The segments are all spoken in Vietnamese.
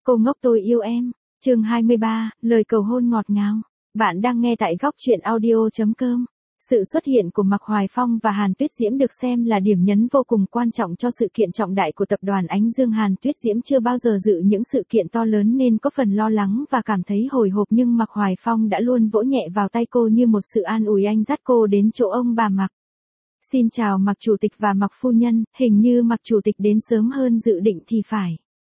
Cô ngốc tôi yêu em. Chương 23, lời cầu hôn ngọt ngào. Bạn đang nghe tại góc truyện audio.com. Sự xuất hiện của Mạc Hoài Phong và Hàn Tuyết Diễm được xem là điểm nhấn vô cùng quan trọng cho sự kiện trọng đại của tập đoàn Ánh Dương. Hàn Tuyết Diễm chưa bao giờ dự những sự kiện to lớn nên có phần lo lắng và cảm thấy hồi hộp, nhưng Mạc Hoài Phong đã luôn vỗ nhẹ vào tay cô như một sự an ủi. Anh dắt cô đến chỗ ông bà Mạc. Xin chào Mạc chủ tịch và Mạc phu nhân, hình như Mạc chủ tịch đến sớm hơn dự định thì phải.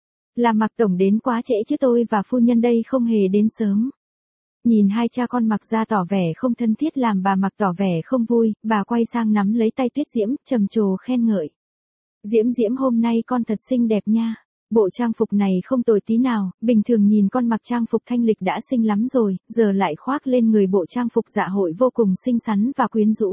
Là Mạc tổng đến quá trễ chứ tôi và phu nhân đây không hề đến sớm. Nhìn hai cha con Mạc ra tỏ vẻ không thân thiết làm bà Mạc tỏ vẻ không vui, bà quay sang nắm lấy tay Tuyết Diễm, trầm trồ khen ngợi. Diễm hôm nay con thật xinh đẹp nha. Bộ trang phục này không tồi tí nào, bình thường nhìn con mặc trang phục thanh lịch đã xinh lắm rồi, giờ lại khoác lên người bộ trang phục dạ hội vô cùng xinh xắn và quyến rũ.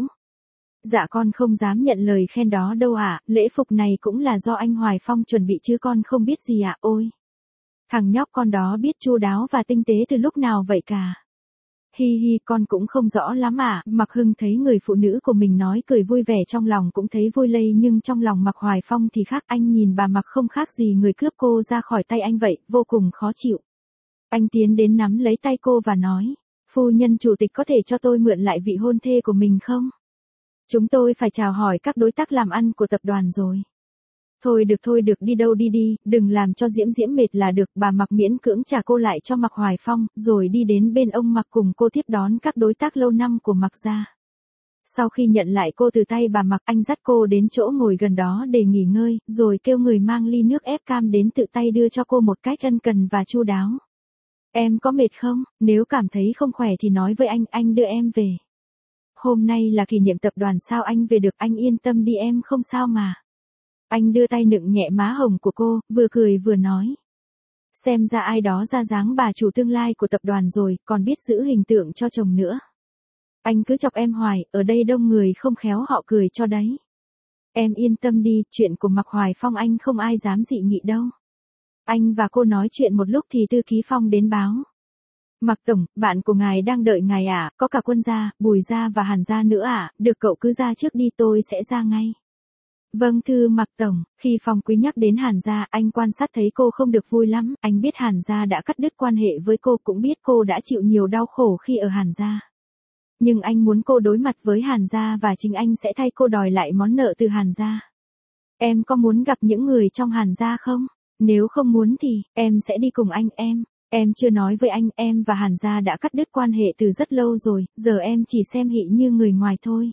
Dạ con không dám nhận lời khen đó đâu ạ, lễ phục này cũng là do anh Hoài Phong chuẩn bị chứ con không biết gì ạ. Ôi! Thằng nhóc con đó biết chu đáo và tinh tế từ lúc nào vậy cả. Hi hi, con cũng không rõ lắm ạ. Mạc Hưng thấy người phụ nữ của mình nói cười vui vẻ, trong lòng cũng thấy vui lây, nhưng trong lòng Mạc Hoài Phong thì khác. Anh nhìn bà Mạc không khác gì người cướp cô ra khỏi tay anh vậy, vô cùng khó chịu. Anh tiến đến nắm lấy tay cô và nói, phu nhân chủ tịch có thể cho tôi mượn lại vị hôn thê của mình không? Chúng tôi phải chào hỏi các đối tác làm ăn của tập đoàn rồi. Thôi được, đi đâu đi, đừng làm cho Diễm mệt là được. Bà Mạc miễn cưỡng trả cô lại cho Mạc Hoài Phong, rồi đi đến bên ông Mạc cùng cô tiếp đón các đối tác lâu năm của Mạc gia. Sau khi nhận lại cô từ tay bà Mạc, anh dắt cô đến chỗ ngồi gần đó để nghỉ ngơi, rồi kêu người mang ly nước ép cam đến tự tay đưa cho cô một cách ân cần và chu đáo. Em có mệt không? Nếu cảm thấy không khỏe thì nói với anh đưa em về. Hôm nay là kỷ niệm tập đoàn sao anh về được, anh yên tâm đi em không sao mà. Anh đưa tay nựng nhẹ má hồng của cô, vừa cười vừa nói. Xem ra ai đó ra dáng bà chủ tương lai của tập đoàn rồi, còn biết giữ hình tượng cho chồng nữa. Anh cứ chọc em hoài, ở đây đông người không khéo họ cười cho đấy. Em yên tâm đi, chuyện của Mạc Hoài Phong anh không ai dám dị nghị đâu. Anh và cô nói chuyện một lúc thì Thư ký Phong đến báo. Mạc tổng, bạn của ngài đang đợi ngài ạ, có cả Quân gia, Bùi gia và Hàn gia nữa ạ, được cậu cứ ra trước đi, tôi sẽ ra ngay. Vâng thưa Mạc tổng. Khi Phong Quý nhắc đến Hàn gia, anh quan sát thấy cô không được vui lắm, anh biết Hàn gia đã cắt đứt quan hệ với cô, cũng biết cô đã chịu nhiều đau khổ khi ở Hàn gia. Nhưng anh muốn cô đối mặt với Hàn gia và chính anh sẽ thay cô đòi lại món nợ từ Hàn gia. Em có muốn gặp những người trong Hàn gia không? Nếu không muốn thì, em sẽ đi cùng anh. Em chưa nói với anh, em và Hàn gia đã cắt đứt quan hệ từ rất lâu rồi, giờ em chỉ xem Hị như người ngoài thôi.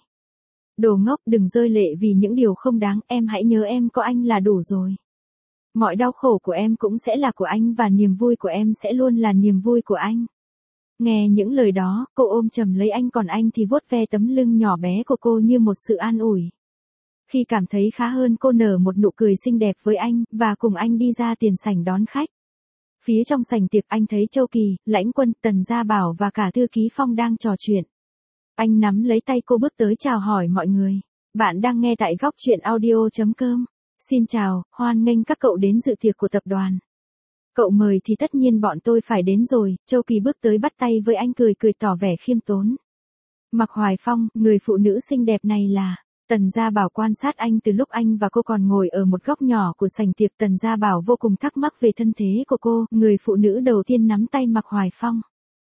Đồ ngốc, đừng rơi lệ vì những điều không đáng, em hãy nhớ em có anh là đủ rồi. Mọi đau khổ của em cũng sẽ là của anh và niềm vui của em sẽ luôn là niềm vui của anh. Nghe những lời đó, cô ôm chầm lấy anh, còn anh thì vuốt ve tấm lưng nhỏ bé của cô như một sự an ủi. Khi cảm thấy khá hơn, cô nở một nụ cười xinh đẹp với anh, và cùng anh đi ra tiền sảnh đón khách. Phía trong sảnh tiệc anh thấy Châu Kỳ, Lãnh Quân, Tần Gia Bảo và cả Thư ký Phong đang trò chuyện. Anh nắm lấy tay cô bước tới chào hỏi mọi người. Bạn đang nghe tại góc truyện audio.com. Xin chào, hoan nghênh các cậu đến dự tiệc của tập đoàn. Cậu mời thì tất nhiên bọn tôi phải đến rồi. Châu Kỳ bước tới bắt tay với anh, cười tỏ vẻ khiêm tốn. Mạc Hoài Phong, người phụ nữ xinh đẹp này là... Tần Gia Bảo quan sát anh từ lúc anh và cô còn ngồi ở một góc nhỏ của sảnh tiệc. Tần Gia Bảo vô cùng thắc mắc về thân thế của cô, người phụ nữ đầu tiên nắm tay Mạc Hoài Phong.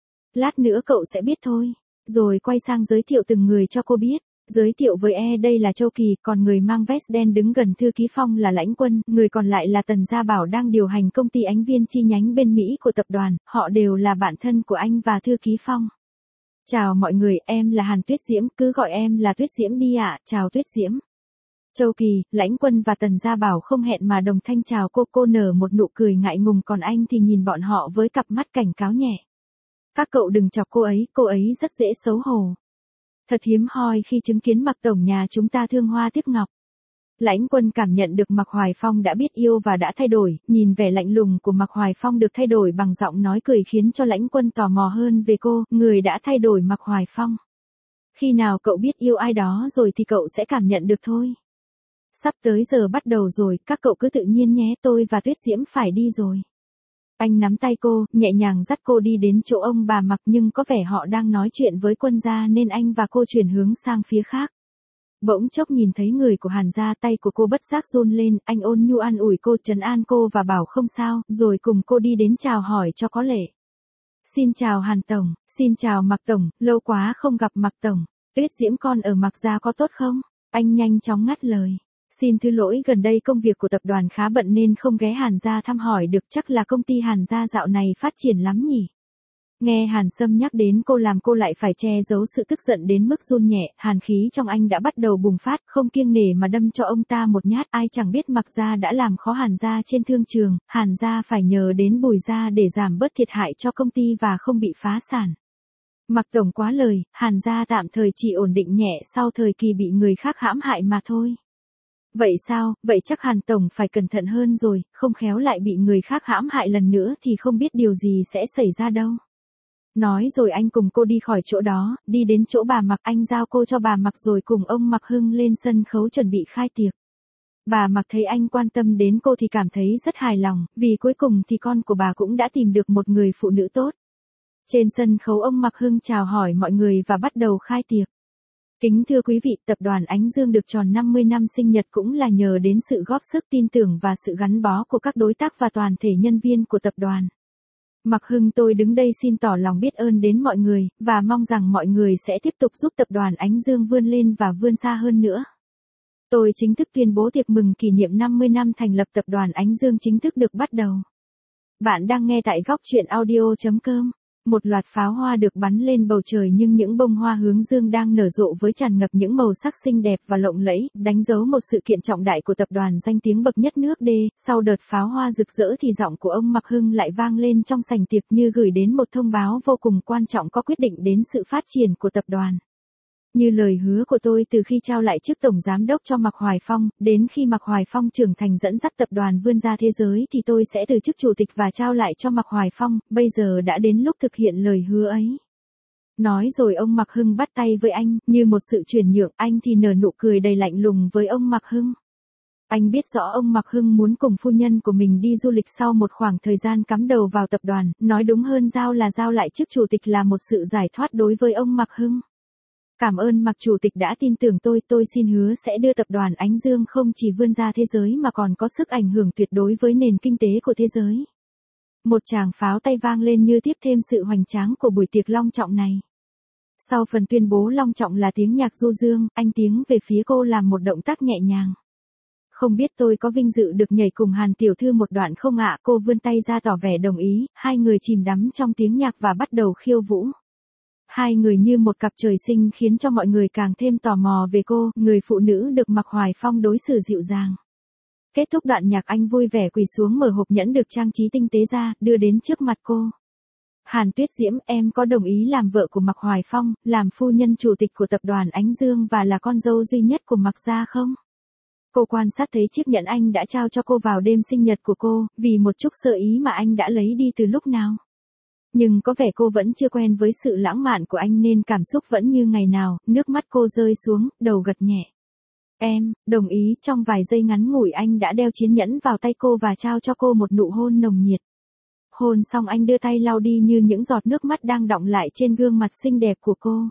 Lát nữa cậu sẽ biết thôi. Rồi quay sang giới thiệu từng người cho cô biết. Giới thiệu với đây là Châu Kỳ, còn người mang vest đen đứng gần Thư ký Phong là Lãnh Quân, người còn lại là Tần Gia Bảo đang điều hành công ty Ánh Viên chi nhánh bên Mỹ của tập đoàn, họ đều là bạn thân của anh và Thư ký Phong. Chào mọi người, em là Hàn Tuyết Diễm, cứ gọi em là Tuyết Diễm đi ạ. Chào Tuyết Diễm. Châu Kỳ, Lãnh Quân và Tần Gia Bảo không hẹn mà đồng thanh chào cô nở một nụ cười ngại ngùng, còn anh thì nhìn bọn họ với cặp mắt cảnh cáo nhẹ. Các cậu đừng chọc cô ấy rất dễ xấu hổ. Thật hiếm hoi khi chứng kiến Mạc tổng nhà chúng ta thương hoa tiếc ngọc. Lãnh Quân cảm nhận được Mạc Hoài Phong đã biết yêu và đã thay đổi, nhìn vẻ lạnh lùng của Mạc Hoài Phong được thay đổi bằng giọng nói cười khiến cho Lãnh Quân tò mò hơn về cô, người đã thay đổi Mạc Hoài Phong. Khi nào cậu biết yêu ai đó rồi thì cậu sẽ cảm nhận được thôi. Sắp tới giờ bắt đầu rồi, các cậu cứ tự nhiên nhé, tôi và Tuyết Diễm phải đi rồi. Anh nắm tay cô, nhẹ nhàng dắt cô đi đến chỗ ông bà Mạc, nhưng có vẻ họ đang nói chuyện với Quân gia nên anh và cô chuyển hướng sang phía khác. Bỗng chốc nhìn thấy người của Hàn gia, tay của cô bất giác run lên, anh ôn nhu an ủi cô, trấn an cô và bảo không sao, rồi cùng cô đi đến chào hỏi cho có lệ. Xin chào Hàn Tổng, xin chào Mạc Tổng, lâu quá không gặp Mạc Tổng. Tuyết Diễm con ở Mạc gia có tốt không? Anh nhanh chóng ngắt lời. Xin thứ lỗi, gần đây công việc của tập đoàn khá bận nên không ghé Hàn gia thăm hỏi được, chắc là công ty Hàn gia dạo này phát triển lắm nhỉ. Nghe Hàn Sâm nhắc đến cô làm cô lại phải che giấu sự tức giận đến mức run nhẹ, hàn khí trong anh đã bắt đầu bùng phát, không kiêng nể mà đâm cho ông ta một nhát. Ai chẳng biết Mạc gia đã làm khó Hàn gia trên thương trường, Hàn gia phải nhờ đến Bùi gia để giảm bớt thiệt hại cho công ty và không bị phá sản. Mạc Tổng quá lời, Hàn gia tạm thời chỉ ổn định nhẹ sau thời kỳ bị người khác hãm hại mà thôi. Vậy sao, vậy chắc Hàn Tổng phải cẩn thận hơn rồi, không khéo lại bị người khác hãm hại lần nữa thì không biết điều gì sẽ xảy ra đâu. Nói rồi anh cùng cô đi khỏi chỗ đó, đi đến chỗ bà Mạc, anh giao cô cho bà Mạc rồi cùng ông Mạc Hưng lên sân khấu chuẩn bị khai tiệc. Bà Mạc thấy anh quan tâm đến cô thì cảm thấy rất hài lòng, vì cuối cùng thì con của bà cũng đã tìm được một người phụ nữ tốt. Trên sân khấu ông Mạc Hưng chào hỏi mọi người và bắt đầu khai tiệc. Kính thưa quý vị, tập đoàn Ánh Dương được tròn 50 năm sinh nhật cũng là nhờ đến sự góp sức tin tưởng và sự gắn bó của các đối tác và toàn thể nhân viên của tập đoàn. Mạc Hưng tôi đứng đây xin tỏ lòng biết ơn đến mọi người, và mong rằng mọi người sẽ tiếp tục giúp tập đoàn Ánh Dương vươn lên và vươn xa hơn nữa. Tôi chính thức tuyên bố tiệc mừng kỷ niệm 50 năm thành lập tập đoàn Ánh Dương chính thức được bắt đầu. Bạn đang nghe tại góc truyện audio.com. Một loạt pháo hoa được bắn lên bầu trời, nhưng những bông hoa hướng dương đang nở rộ với tràn ngập những màu sắc xinh đẹp và lộng lẫy, đánh dấu một sự kiện trọng đại của tập đoàn danh tiếng bậc nhất nước D. Sau đợt pháo hoa rực rỡ thì giọng của ông Mạc Hưng lại vang lên trong sảnh tiệc như gửi đến một thông báo vô cùng quan trọng có quyết định đến sự phát triển của tập đoàn. Như lời hứa của tôi từ khi trao lại chức tổng giám đốc cho Mạc Hoài Phong, đến khi Mạc Hoài Phong trưởng thành dẫn dắt tập đoàn vươn ra thế giới thì tôi sẽ từ chức chủ tịch và trao lại cho Mạc Hoài Phong, bây giờ đã đến lúc thực hiện lời hứa ấy. Nói rồi ông Mạc Hưng bắt tay với anh, như một sự chuyển nhượng, anh thì nở nụ cười đầy lạnh lùng với ông Mạc Hưng. Anh biết rõ ông Mạc Hưng muốn cùng phu nhân của mình đi du lịch sau một khoảng thời gian cắm đầu vào tập đoàn, nói đúng hơn giao lại chức chủ tịch là một sự giải thoát đối với ông Mạc Hưng. Cảm ơn Mạc Chủ tịch đã tin tưởng tôi xin hứa sẽ đưa tập đoàn Ánh Dương không chỉ vươn ra thế giới mà còn có sức ảnh hưởng tuyệt đối với nền kinh tế của thế giới. Một tràng pháo tay vang lên như tiếp thêm sự hoành tráng của buổi tiệc long trọng này. Sau phần tuyên bố long trọng là tiếng nhạc du dương, anh tiến về phía cô làm một động tác nhẹ nhàng. Không biết tôi có vinh dự được nhảy cùng Hàn tiểu thư một đoạn không ạ? Cô vươn tay ra tỏ vẻ đồng ý, hai người chìm đắm trong tiếng nhạc và bắt đầu khiêu vũ. Hai người như một cặp trời sinh khiến cho mọi người càng thêm tò mò về cô, người phụ nữ được Mạc Hoài Phong đối xử dịu dàng. Kết thúc đoạn nhạc anh vui vẻ quỳ xuống mở hộp nhẫn được trang trí tinh tế ra, đưa đến trước mặt cô. Hàn Tuyết Diễm, em có đồng ý làm vợ của Mạc Hoài Phong, làm phu nhân chủ tịch của tập đoàn Ánh Dương và là con dâu duy nhất của Mạc gia không? Cô quan sát thấy chiếc nhẫn anh đã trao cho cô vào đêm sinh nhật của cô, vì một chút sơ ý mà anh đã lấy đi từ lúc nào. Nhưng có vẻ cô vẫn chưa quen với sự lãng mạn của anh nên cảm xúc vẫn như ngày nào, nước mắt cô rơi xuống, đầu gật nhẹ. Em, đồng ý. Trong vài giây ngắn ngủi anh đã đeo chiếc nhẫn vào tay cô và trao cho cô một nụ hôn nồng nhiệt. Hôn xong anh đưa tay lau đi như những giọt nước mắt đang đọng lại trên gương mặt xinh đẹp của cô.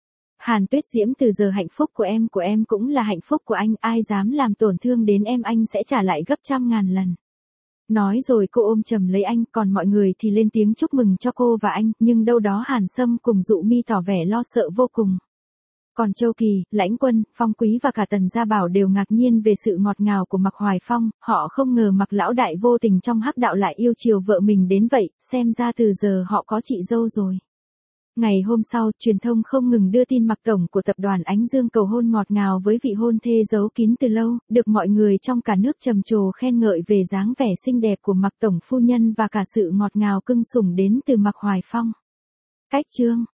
Hàn Tuyết Diễm, từ giờ hạnh phúc của em cũng là hạnh phúc của anh, ai dám làm tổn thương đến em anh sẽ trả lại gấp trăm ngàn lần. Nói rồi cô ôm chầm lấy anh, còn mọi người thì lên tiếng chúc mừng cho cô và anh, nhưng đâu đó Hàn Sâm cùng Dụ Mi tỏ vẻ lo sợ vô cùng. Còn Châu Kỳ, Lãnh Quân, Phong Quý và cả Tần Gia Bảo đều ngạc nhiên về sự ngọt ngào của Mạc Hoài Phong, họ không ngờ Mạc lão đại vô tình trong hắc đạo lại yêu chiều vợ mình đến vậy, xem ra từ giờ họ có chị dâu rồi. Ngày hôm sau, truyền thông không ngừng đưa tin Mạc tổng của tập đoàn Ánh Dương cầu hôn ngọt ngào với vị hôn thê giấu kín từ lâu, được mọi người trong cả nước trầm trồ khen ngợi về dáng vẻ xinh đẹp của Mạc tổng phu nhân và cả sự ngọt ngào cưng sủng đến từ Mạc Hoài Phong. Cách chương